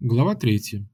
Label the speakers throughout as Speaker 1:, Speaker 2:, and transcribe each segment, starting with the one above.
Speaker 1: Глава 3.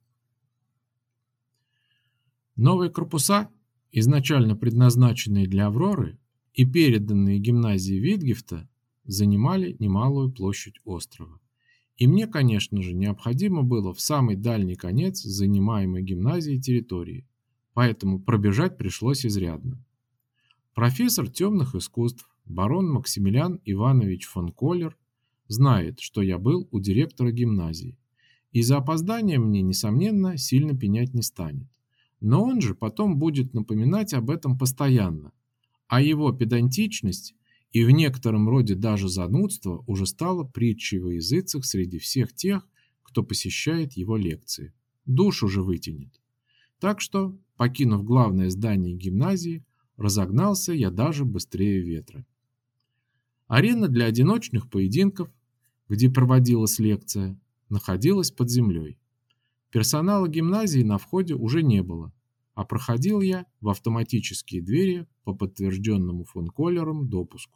Speaker 1: Новые корпуса, изначально предназначенные для «Авроры» и переданные гимназии Витгефта, занимали немалую площадь острова. И мне, конечно же, необходимо было в самый дальний конец занимаемой гимназией территории, поэтому пробежать пришлось изрядно. Профессор темных искусств барон Максимилиан Иванович фон Коллер знает, что я был у директора гимназии, и за опоздание мне, несомненно, сильно пенять не станет. Но он же потом будет напоминать об этом постоянно, а его педантичность и в некотором роде даже занудство уже стало притчей во языцах среди всех тех, кто посещает его лекции. Душу же вытянет. Так что, покинув главное здание гимназии, разогнался я даже быстрее ветра. Арена для одиночных поединков, где проводилась лекция, находилась под землей. Персонала гимназии на входе уже не было, а проходил я в автоматические двери по подтвержденному фон Коллером допуску.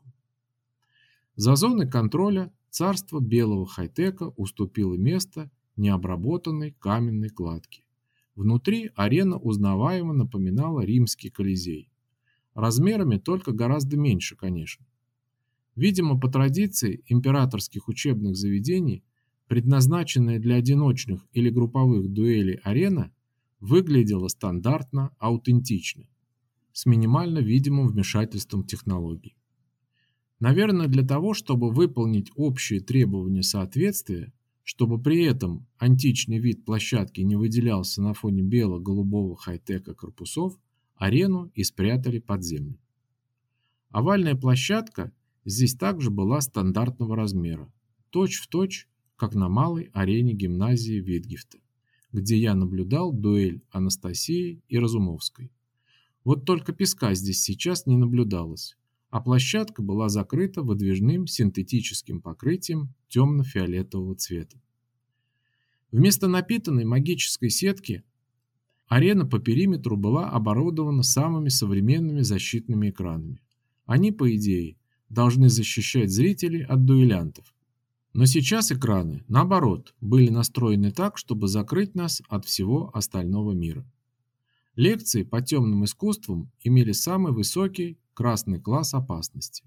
Speaker 1: За зоной контроля царство белого хай-тека уступило место необработанной каменной кладке. Внутри арена узнаваемо напоминала римский Колизей. Размерами только гораздо меньше, конечно. Видимо, по традиции императорских учебных заведений, предназначенная для одиночных или групповых дуэлей арена выглядела стандартно, аутентично, с минимально видимым вмешательством технологий. Наверное, для того, чтобы выполнить общие требования соответствия, чтобы при этом античный вид площадки не выделялся на фоне бело-голубого хай-тека корпусов, арену и спрятали под землю. Овальная площадка здесь также была стандартного размера, точь-в-точь, как на малой арене гимназии Витгефта, где я наблюдал дуэль Анастасии и Разумовской. Вот только песка здесь сейчас не наблюдалось, а площадка была закрыта выдвижным синтетическим покрытием темно-фиолетового цвета. Вместо напитанной магической сетки арена по периметру была оборудована самыми современными защитными экранами. Они, по идее, должны защищать зрителей от дуэлянтов. Но сейчас экраны, наоборот, были настроены так, чтобы закрыть нас от всего остального мира. Лекции по темным искусствам имели самый высокий красный класс опасности.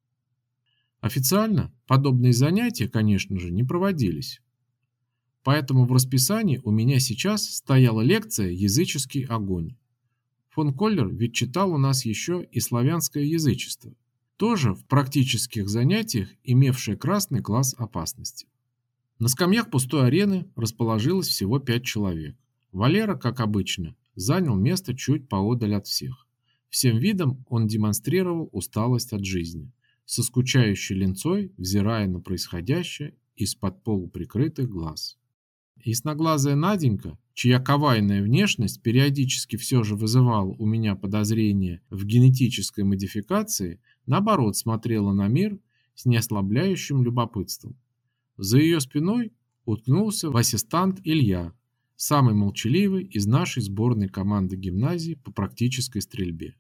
Speaker 1: Официально подобные занятия, конечно же, не проводились. Поэтому в расписании у меня сейчас стояла лекция «Языческий огонь». Фон Коллер ведь читал у нас еще и славянское язычество, тоже в практических занятиях имевшее красный класс опасности. На скамьях пустой арены расположилось всего 5 человек. Валера, как обычно, занял место чуть поодаль от всех. Всем видом он демонстрировал усталость от жизни, со скучающей линцой взирая на происходящее из-под полуприкрытых глаз. Ясноглазая Наденька, чья кавайная внешность периодически все же вызывала у меня подозрения в генетической модификации, наоборот смотрела на мир с неослабляющим любопытством. За ее спиной уткнулся в ассистант Илья, самый молчаливый из нашей сборной команды гимназии по практической стрельбе.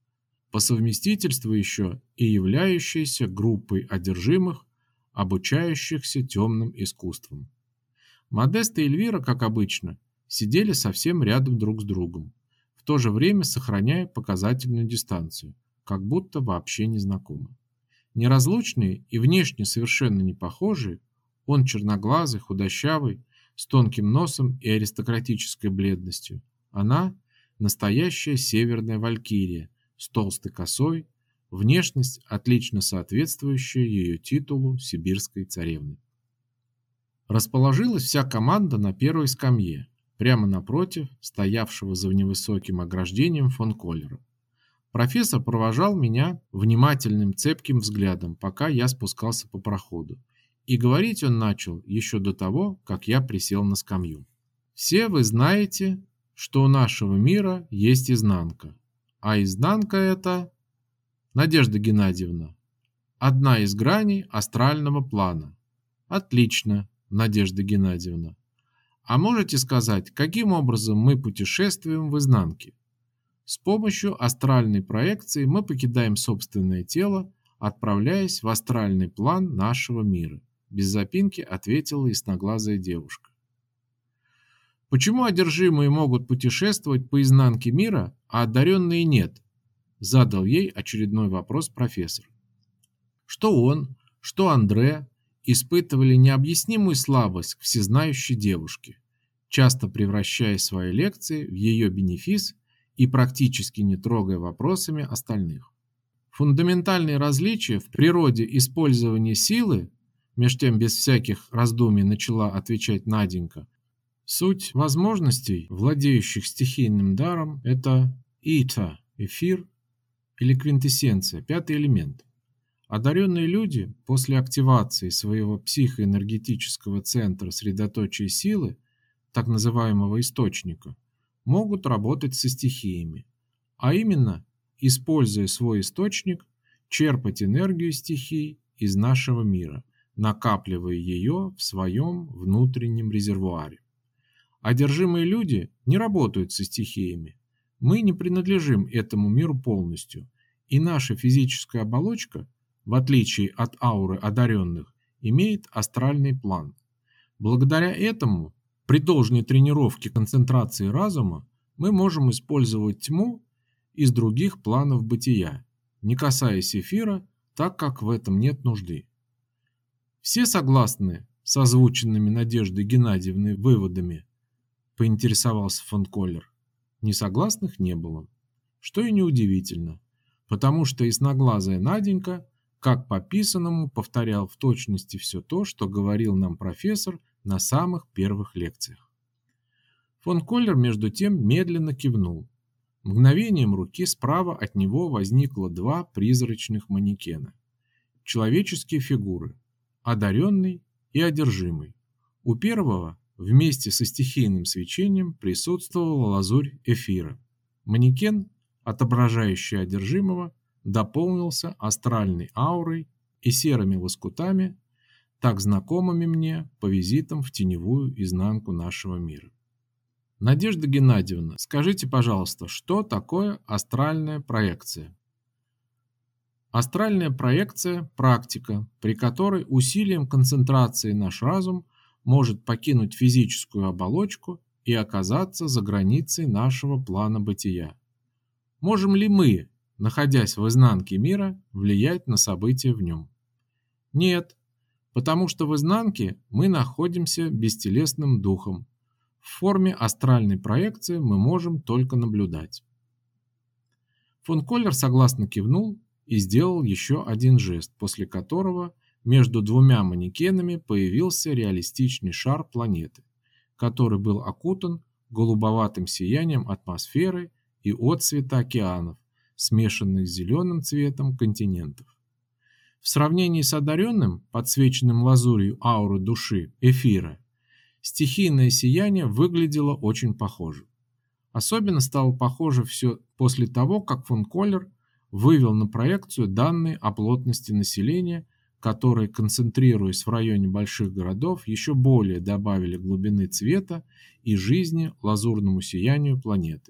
Speaker 1: По совместительству еще и являющейся группой одержимых, обучающихся темным искусствам. Модеста и Эльвира, как обычно, сидели совсем рядом друг с другом, в то же время сохраняя показательную дистанцию, как будто вообще не знакомы. Неразлучные и внешне совершенно не похожие, он черноглазый, худощавый, с тонким носом и аристократической бледностью, она настоящая северная валькирия с толстой косой, внешность отлично соответствующая ее титулу сибирской царевны. Расположилась вся команда на первой скамье, прямо напротив стоявшего за невысоким ограждением фон Коллера. Профессор провожал меня внимательным цепким взглядом, пока я спускался по проходу, и говорить он начал еще до того, как я присел на скамью. Все вы знаете, что у нашего мира есть изнанка, а изнанка это, Надежда Геннадьевна, одна из граней астрального плана. Отлично, Надежда Геннадьевна. А можете сказать, каким образом мы путешествуем в изнанке? С помощью астральной проекции мы покидаем собственное тело, отправляясь в астральный план нашего мира. Без запинки ответила ясноглазая девушка. Почему одержимые могут путешествовать по изнанке мира, а одаренные нет? Задал ей очередной вопрос профессор. Что он, что Андре испытывали необъяснимую слабость к всезнающей девушке, часто превращая свои лекции в ее бенефис и практически не трогая вопросами остальных. Фундаментальные различия в природе использования силы, меж тем без всяких раздумий начала отвечать Наденька, суть возможностей, владеющих стихийным даром, это ИТА, эфир или квинтэссенция, пятый элемент. Одаренные люди после активации своего психоэнергетического центра средоточия силы, так называемого источника, могут работать со стихиями, а именно, используя свой источник, черпать энергию стихий из нашего мира, накапливая ее в своем внутреннем резервуаре. Одержимые люди не работают со стихиями. Мы не принадлежим этому миру полностью, и наша физическая оболочка, в отличие от ауры одаренных, имеет астральный план. Благодаря этому, при должной тренировке концентрации разума, мы можем использовать тьму из других планов бытия, не касаясь эфира, так как в этом нет нужды. Все согласны с озвученными Надеждой Геннадьевной выводами? Поинтересовался фон Коллер. Несогласных не было, что и неудивительно, потому что ясноглазая Наденька, как по писанному, повторял в точности все то, что говорил нам профессор на самых первых лекциях. Фон Коллер между тем медленно кивнул. Мгновением руки справа от него возникло два призрачных манекена. Человеческие фигуры, одаренный и одержимый. У первого вместе со стихийным свечением присутствовала лазурь эфира. Манекен, отображающий одержимого, дополнился астральной аурой и серыми лоскутами, так знакомыми мне по визитам в теневую изнанку нашего мира. Надежда Геннадьевна, скажите, пожалуйста, что такое астральная проекция? Астральная проекция – практика, при которой усилием концентрации наш разум может покинуть физическую оболочку и оказаться за границей нашего плана бытия. Можем ли мы, находясь в изнанке мира, влиять на события в нем? Нет, потому что в изнанке мы находимся бестелесным духом. В форме астральной проекции мы можем только наблюдать. Фон Коллер согласно кивнул и сделал еще один жест, после которого между двумя манекенами появился реалистичный шар планеты, который был окутан голубоватым сиянием атмосферы и отцвета океанов, смешанных с зеленым цветом континентов. В сравнении с одаренным, подсвеченным лазурью ауры души, эфира, стихийное сияние выглядело очень похоже. Особенно стало похоже все после того, как фон Коллер вывел на проекцию данные о плотности населения, которые, концентрируясь в районе больших городов, еще более добавили глубины цвета и жизни лазурному сиянию планеты.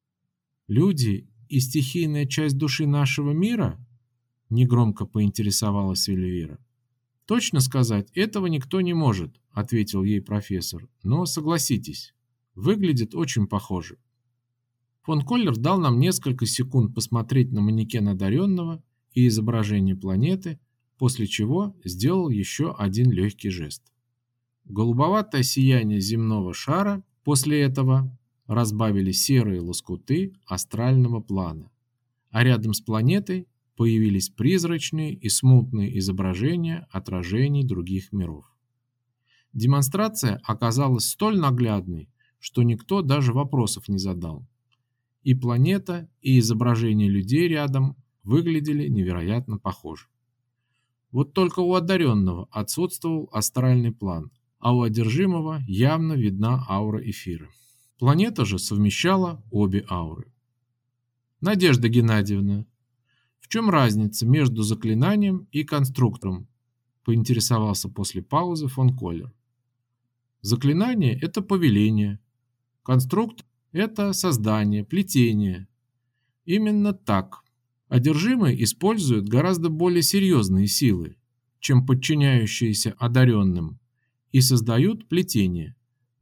Speaker 1: Люди и стихийная часть души нашего мира? Негромко поинтересовалась Эльвира. Точно сказать этого никто не может, ответил ей профессор, но согласитесь, выглядит очень похоже. Фон Коллер дал нам несколько секунд посмотреть на манекен одаренного и изображение планеты, после чего сделал еще один легкий жест. Голубоватое сияние земного шара после этого разбавили серые лоскуты астрального плана, а рядом с планетой появились призрачные и смутные изображения отражений других миров. Демонстрация оказалась столь наглядной, что никто даже вопросов не задал. И планета, и изображения людей рядом выглядели невероятно похожи. Вот только у одаренного отсутствовал астральный план, а у одержимого явно видна аура эфира. Планета же совмещала обе ауры. Надежда Геннадьевна, в чем разница между заклинанием и конструктором? Поинтересовался после паузы фон Коллер. Заклинание – это повеление. Конструктор – это создание, плетение. Именно так. Одержимые используют гораздо более серьезные силы, чем подчиняющиеся одаренным, и создают плетение.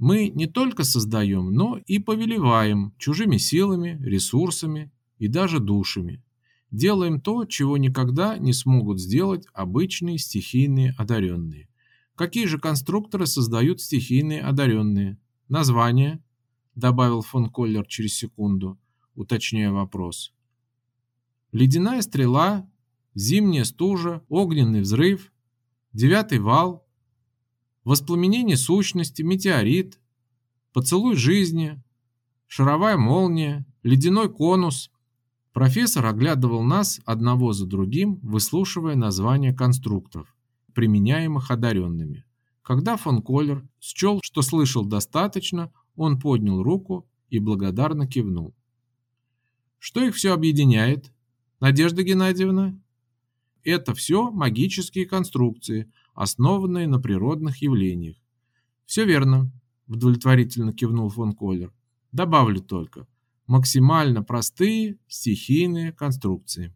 Speaker 1: Мы не только создаем, но и повелеваем чужими силами, ресурсами и даже душами. Делаем то, чего никогда не смогут сделать обычные стихийные одаренные. Какие же конструкторы создают стихийные одаренные? Название, добавил фон Коллер через секунду, уточняя вопрос. Ледяная стрела, зимняя стужа, огненный взрыв, девятый вал, воспламенение сущности, метеорит, поцелуй жизни, шаровая молния, ледяной конус. Профессор оглядывал нас одного за другим, выслушивая названия конструкторов, применяемых одаренными. Когда фон Коллер счел, что слышал достаточно, он поднял руку и благодарно кивнул. Что их все объединяет, Надежда Геннадьевна? Это все магические конструкции, основанные на природных явлениях. Все верно, удовлетворительно кивнул фон Коллер. Добавлю только, максимально простые стихийные конструкции.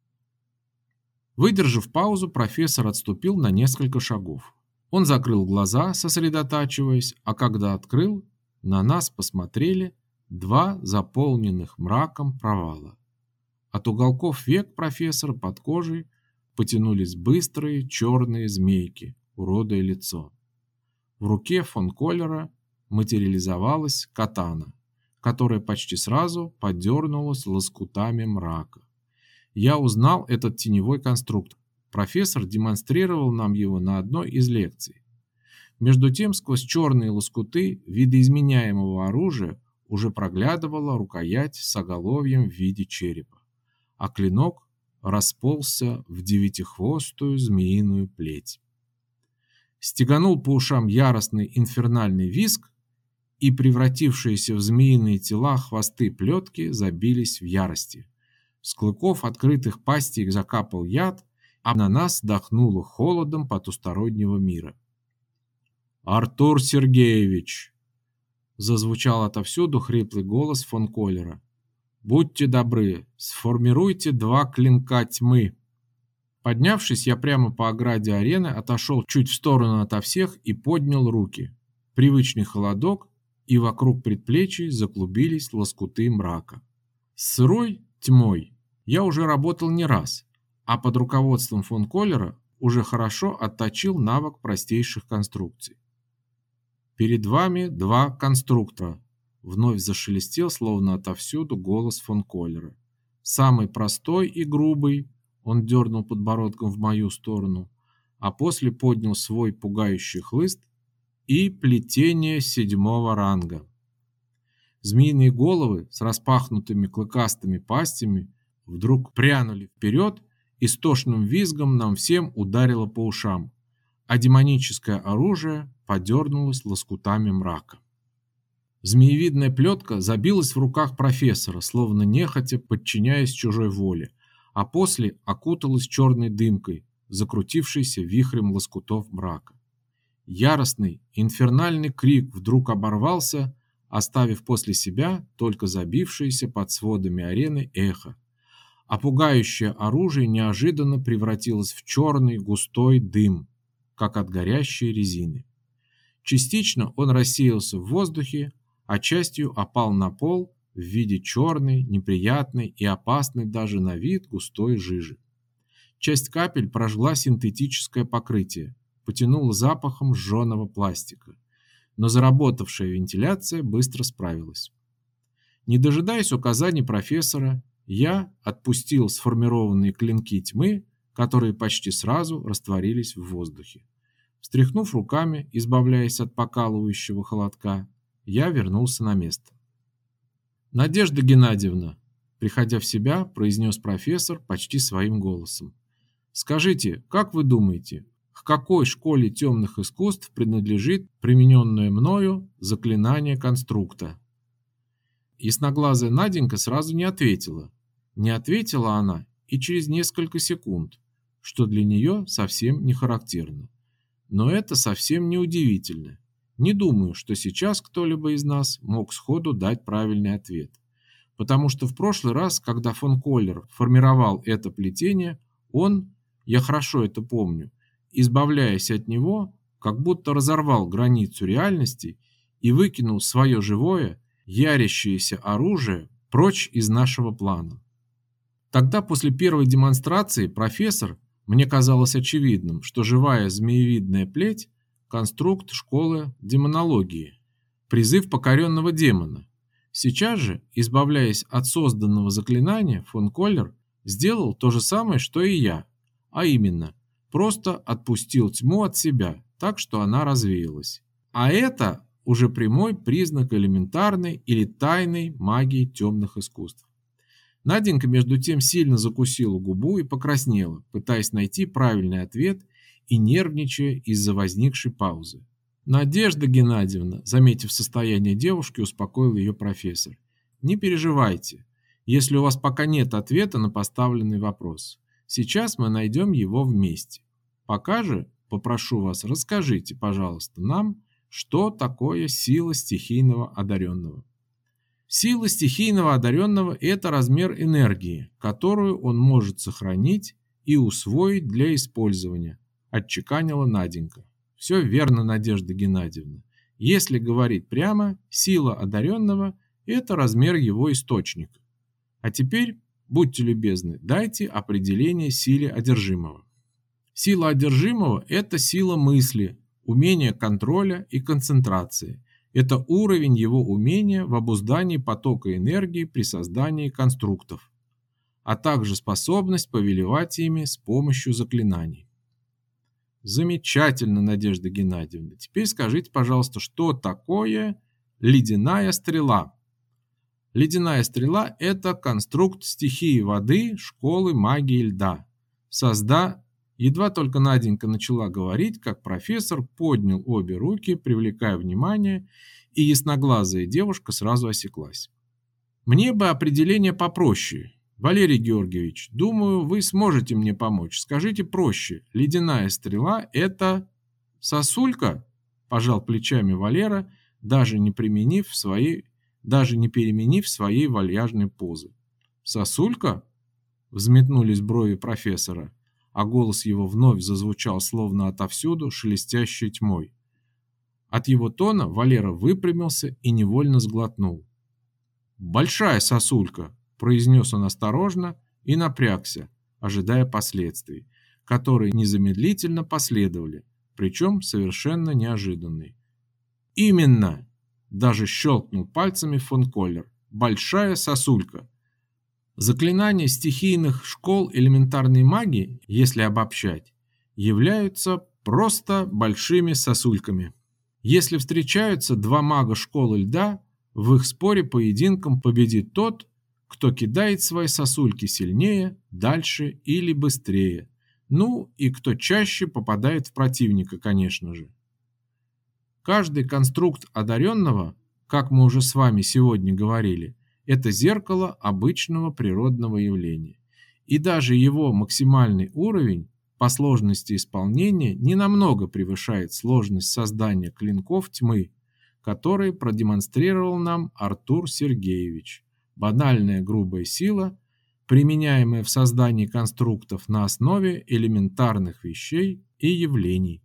Speaker 1: Выдержав паузу, профессор отступил на несколько шагов. Он закрыл глаза, сосредотачиваясь, а когда открыл, на нас посмотрели два заполненных мраком провала. От уголков век профессора под кожей потянулись быстрые черные змейки, уродуя лицо. В руке фон Коллера материализовалась катана, которая почти сразу подернулась лоскутами мрака. Я узнал этот теневой конструктор. Профессор демонстрировал нам его на одной из лекций. Между тем, сквозь черные лоскуты видоизменяемого оружия уже проглядывала рукоять с оголовьем в виде черепа, а клинок расползся в девятихвостую змеиную плеть. Стеганул по ушам яростный инфернальный визг, и превратившиеся в змеиные тела хвосты плетки забились в ярости. С клыков открытых пастей закапал яд, а на нас дохнуло холодом потустороннего мира. «Артур Сергеевич!» — зазвучал отовсюду хриплый голос фон Коллера. «Будьте добры, сформируйте два клинка тьмы». Поднявшись, я прямо по ограде арены отошел чуть в сторону ото всех и поднял руки. Привычный холодок, и вокруг предплечий заклубились лоскуты мрака. С сырой тьмой я уже работал не раз, а под руководством фон Коллера уже хорошо отточил навык простейших конструкций. «Перед вами два конструктора», — вновь зашелестел, словно отовсюду, голос фон Коллера. «Самый простой и грубый», — он дернул подбородком в мою сторону, а после поднял свой пугающий хлыст, и плетение 7-го ранга. Змеиные головы с распахнутыми клыкастыми пастями вдруг прянули вперед, и с тошным визгом нам всем ударило по ушам, а демоническое оружие подернулось лоскутами мрака. Змеевидная плетка забилась в руках профессора, словно нехотя подчиняясь чужой воле, а после окуталась черной дымкой, закрутившейся вихрем лоскутов мрака. Яростный, инфернальный крик вдруг оборвался, оставив после себя только забившееся под сводами арены эхо, а пугающее оружие неожиданно превратилось в черный густой дым, как от горящей резины. Частично он рассеялся в воздухе, а частью опал на пол в виде черной, неприятной и опасной даже на вид густой жижи. Часть капель прожгла синтетическое покрытие, потянуло запахом сжженного пластика, но заработавшая вентиляция быстро справилась. Не дожидаясь указаний профессора, я отпустил сформированные клинки тьмы, которые почти сразу растворились в воздухе. Встряхнув руками, избавляясь от покалывающего холодка, я вернулся на место. «Надежда Геннадьевна», приходя в себя, произнес профессор почти своим голосом. «Скажите, как вы думаете, к какой школе темных искусств принадлежит примененное мною заклинание конструкта?» Ясноглазая Наденька сразу не ответила. Не ответила она и через несколько секунд, что для нее совсем не характерно. Но это совсем не удивительно. Не думаю, что сейчас кто-либо из нас мог сходу дать правильный ответ. Потому что в прошлый раз, когда фон Коллер формировал это плетение, он, я хорошо это помню, избавляясь от него, как будто разорвал границу реальности и выкинул свое живое, ярящееся оружие прочь из нашего плана. Тогда после первой демонстрации профессор, мне казалось очевидным, что живая змеевидная плеть – конструкт школы демонологии, призыв покоренного демона. Сейчас же, избавляясь от созданного заклинания, фон Коллер сделал то же самое, что и я, а именно, просто отпустил тьму от себя, так что она развеялась. А это уже прямой признак элементарной или тайной магии темных искусств. Наденька, между тем, сильно закусила губу и покраснела, пытаясь найти правильный ответ и нервничая из-за возникшей паузы. Надежда Геннадьевна, заметив состояние девушки, успокоил ее профессор. Не переживайте, если у вас пока нет ответа на поставленный вопрос. Сейчас мы найдем его вместе. Пока же, попрошу вас, расскажите, пожалуйста, нам, что такое сила стихийного одаренного. Сила стихийного одаренного – это размер энергии, которую он может сохранить и усвоить для использования, отчеканила Наденька. Все верно, Надежда Геннадьевна. Если говорить прямо, сила одаренного – это размер его источника. А теперь, будьте любезны, дайте определение силе одержимого. Сила одержимого – это сила мысли, умение контроля и концентрации. Это уровень его умения в обуздании потока энергии при создании конструктов, а также способность повелевать ими с помощью заклинаний. Замечательно, Надежда Геннадьевна. Теперь скажите, пожалуйста, что такое ледяная стрела? Ледяная стрела – это конструкт стихии воды школы магии льда. Едва только Наденька начала говорить, как профессор поднял обе руки, привлекая внимание, и ясноглазая девушка сразу осеклась. Мне бы определение попроще. Валерий Георгиевич, думаю, вы сможете мне помочь. Скажите проще. Ледяная стрела – это сосулька? Пожал плечами Валера, даже не переменив своей вальяжной позы. Сосулька? Взметнулись брови профессора, а голос его вновь зазвучал словно отовсюду, шелестящей тьмой. От его тона Валера выпрямился и невольно сглотнул. «Большая сосулька», – произнес он осторожно и напрягся, ожидая последствий, которые незамедлительно последовали, причем совершенно неожиданные. «Именно!» – даже щелкнул пальцами фон Коллер. «Большая сосулька». Заклинания стихийных школ элементарной магии, если обобщать, являются просто большими сосульками. Если встречаются два мага школы льда, в их споре-поединком победит тот, кто кидает свои сосульки сильнее, дальше или быстрее. Ну и кто чаще попадает в противника, конечно же. Каждый конструкт одаренного, как мы уже с вами сегодня говорили, это зеркало обычного природного явления. И даже его максимальный уровень по сложности исполнения ненамного превышает сложность создания клинков тьмы, которые продемонстрировал нам Артур Сергеевич. Банальная грубая сила, применяемая в создании конструктов на основе элементарных вещей и явлений.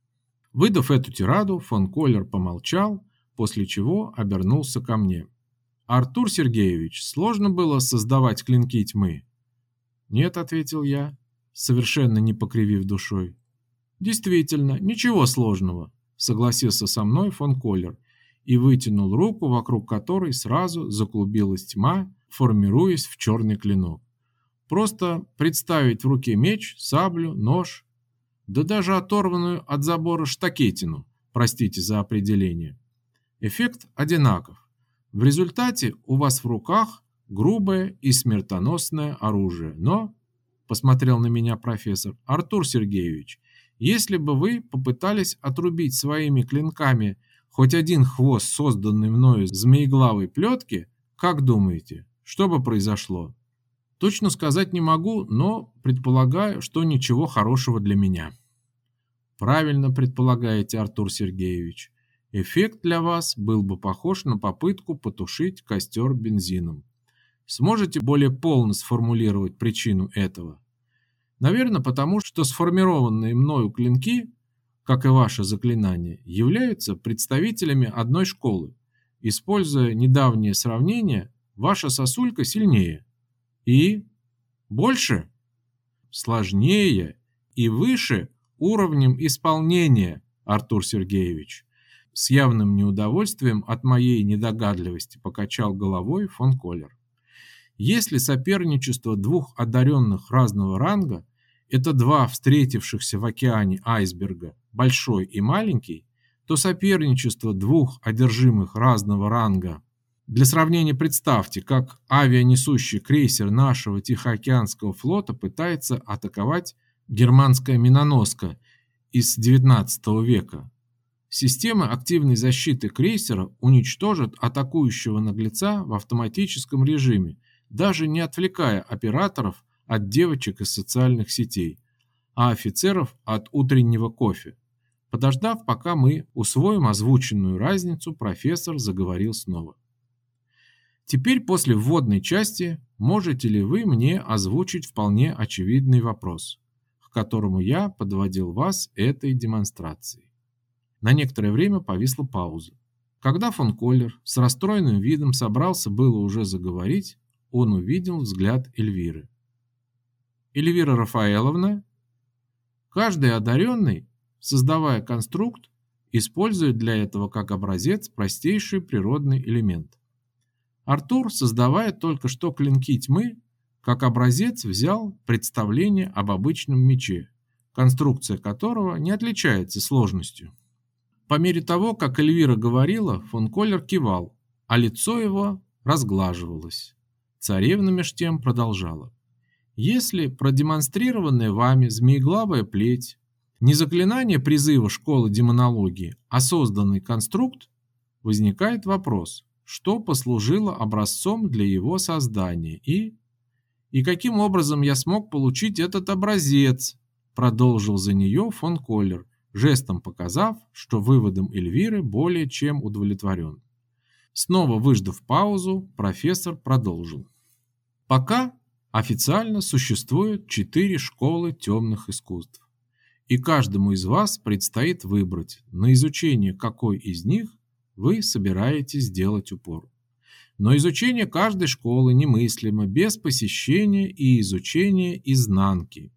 Speaker 1: Выдав эту тираду, фон Коллер помолчал, после чего обернулся ко мне. «Артур Сергеевич, сложно было создавать клинки тьмы?» «Нет», — ответил я, совершенно не покривив душой. «Действительно, ничего сложного», — согласился со мной фон Коллер и вытянул руку, вокруг которой сразу заклубилась тьма, формируясь в черный клинок. «Просто представить в руке меч, саблю, нож, да даже оторванную от забора штакетину, простите за определение. Эффект одинаков. В результате у вас в руках грубое и смертоносное оружие. Но, посмотрел на меня профессор, Артур Сергеевич, если бы вы попытались отрубить своими клинками хоть один хвост созданный мною змееглавой плетки, как думаете, что бы произошло? Точно сказать не могу, но предполагаю, что ничего хорошего для меня». «Правильно предполагаете, Артур Сергеевич. Эффект для вас был бы похож на попытку потушить костер бензином. Сможете более полно сформулировать причину этого? Наверное, потому что сформированные мною клинки, как и ваше заклинание, являются представителями одной школы. Используя недавнее сравнение, ваша сосулька сильнее и больше, сложнее и выше уровнем исполнения, Артур Сергеевич. С явным неудовольствием от моей недогадливости покачал головой фон Коллер. Если соперничество двух одаренных разного ранга – это два встретившихся в океане айсберга, большой и маленький, то соперничество двух одержимых разного ранга. Для сравнения представьте, как авианесущий крейсер нашего Тихоокеанского флота пытается атаковать германская миноноска из XIX века. Система активной защиты крейсера уничтожит атакующего наглеца в автоматическом режиме, даже не отвлекая операторов от девочек из социальных сетей, а офицеров от утреннего кофе. Подождав, пока мы усвоим озвученную разницу, профессор заговорил снова. Теперь после вводной части можете ли вы мне озвучить вполне очевидный вопрос, к которому я подводил вас этой демонстрацией? На некоторое время повисла пауза. Когда фон Коллер с расстроенным видом собрался было уже заговорить, он увидел взгляд Эльвиры. «Эльвира Рафаэловна, каждый одаренный, создавая конструкт, использует для этого как образец простейший природный элемент. Артур, создавая только что клинки тьмы, как образец взял представление об обычном мече, конструкция которого не отличается сложностью». По мере того, как Эльвира говорила, фон Коллер кивал, а лицо его разглаживалось. Царевна меж тем продолжала. Если продемонстрированная вами змееглавая плеть не заклинание призыва школы демонологии, а созданный конструкт, возникает вопрос, что послужило образцом для его создания и каким образом я смог получить этот образец, продолжил за нее фон Коллер, жестом показав, что выводом Эльвиры более чем удовлетворен. Снова выждав паузу, профессор продолжил. Пока официально существует 4 школы темных искусств, и каждому из вас предстоит выбрать, на изучение какой из них вы собираетесь сделать упор. Но изучение каждой школы немыслимо без посещения и изучения изнанки.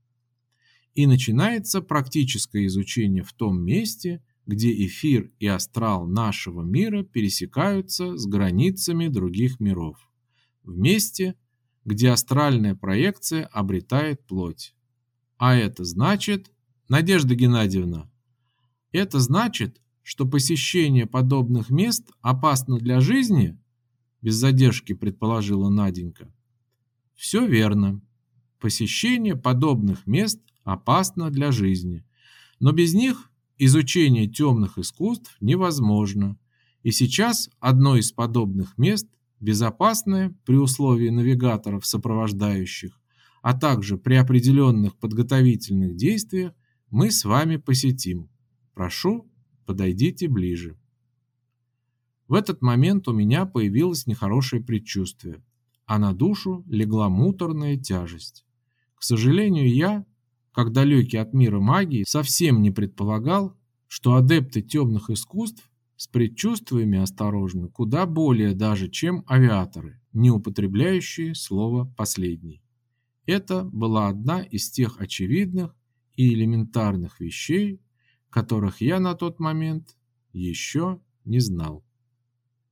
Speaker 1: И начинается практическое изучение в том месте, где эфир и астрал нашего мира пересекаются с границами других миров. В месте, где астральная проекция обретает плоть. А это значит, Надежда Геннадьевна, это значит, что посещение подобных мест опасно для жизни? Без задержки предположила Наденька. Все верно. Посещение подобных мест опасно для жизни, но без них изучение темных искусств невозможно. И сейчас одно из подобных мест, безопасное при условии навигаторов сопровождающих, а также при определенных подготовительных действиях, мы с вами посетим. Прошу, подойдите ближе. В этот момент у меня появилось нехорошее предчувствие, а на душу легла муторная тяжесть. К сожалению, я, как далекий от мира магии, совсем не предполагал, что адепты темных искусств с предчувствиями осторожны куда более даже, чем авиаторы, не употребляющие слово «последний». Это была одна из тех очевидных и элементарных вещей, которых я на тот момент еще не знал.